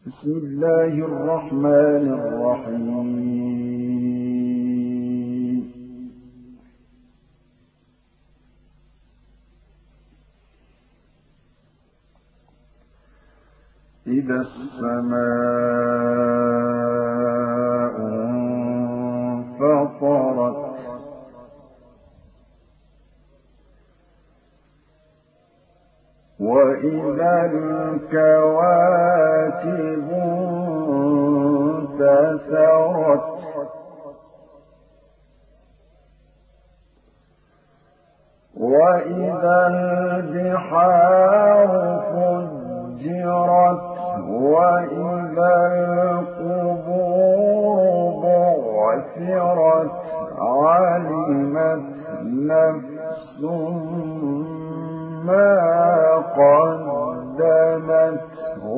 بسم الله الرحمن الرحيم. إذا السماء انفطرت وإذا الكواكب انتثرت وإذا البحار فجرت وإذا القبور بعثرت علمت نفس ما قدمت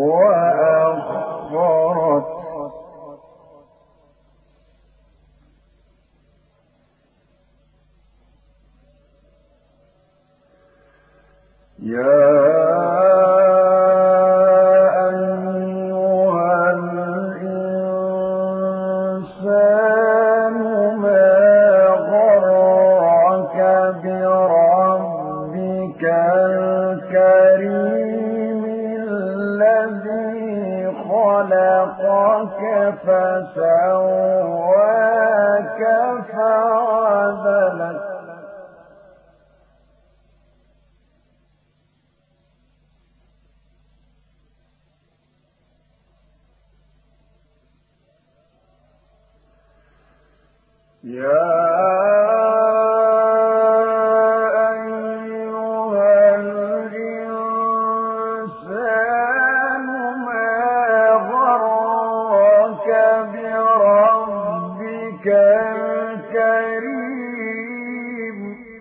وأخرت يا أيها الإنسان ما غرك بربك الكريم الذي خلقك فسواك فعدلك يا أيها الإنسان ما غرك بربك الكريم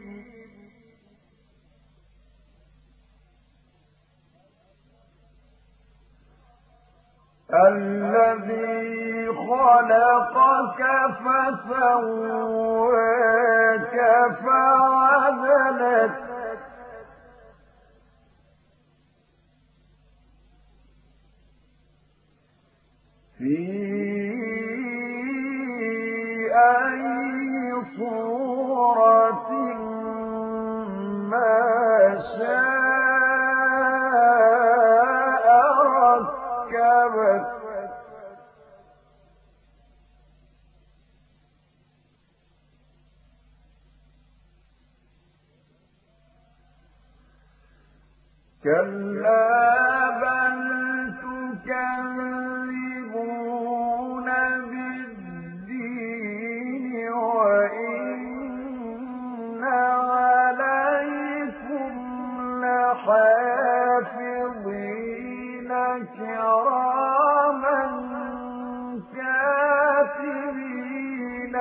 الذي خلقك فسواك فعدلك في أي صورة ما شاء ركبك كلا بل تكذبون بالدين وإن عليكم لحافظين كراما كاتبين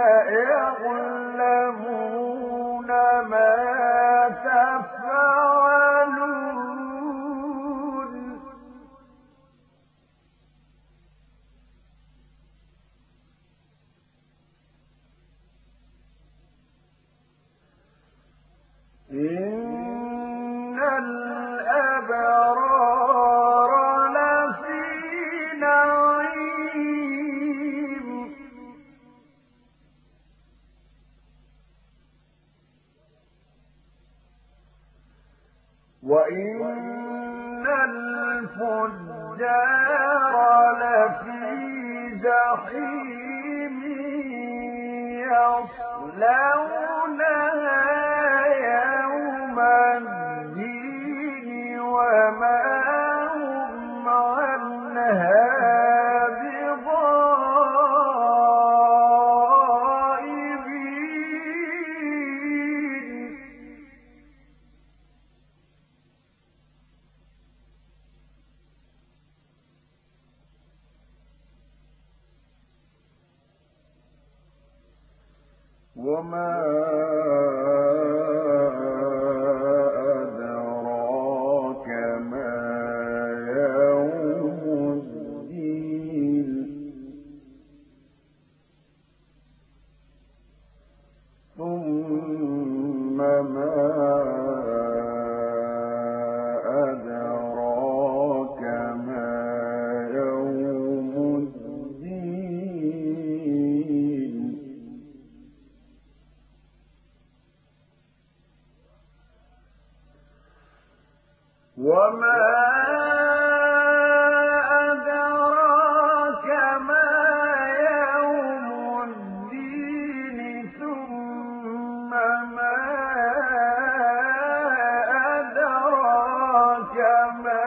يعلمون ما تفعلون إن الأبرار لفي نعيم وإن الفجار لفي جحيم يصلونها يوم الدين وما هم عنها بغائبين وما أدراك ما يوم الدين ثم ما أدراك ما يوم وما أدراك ما يوم الدين ثم ما أدراك ما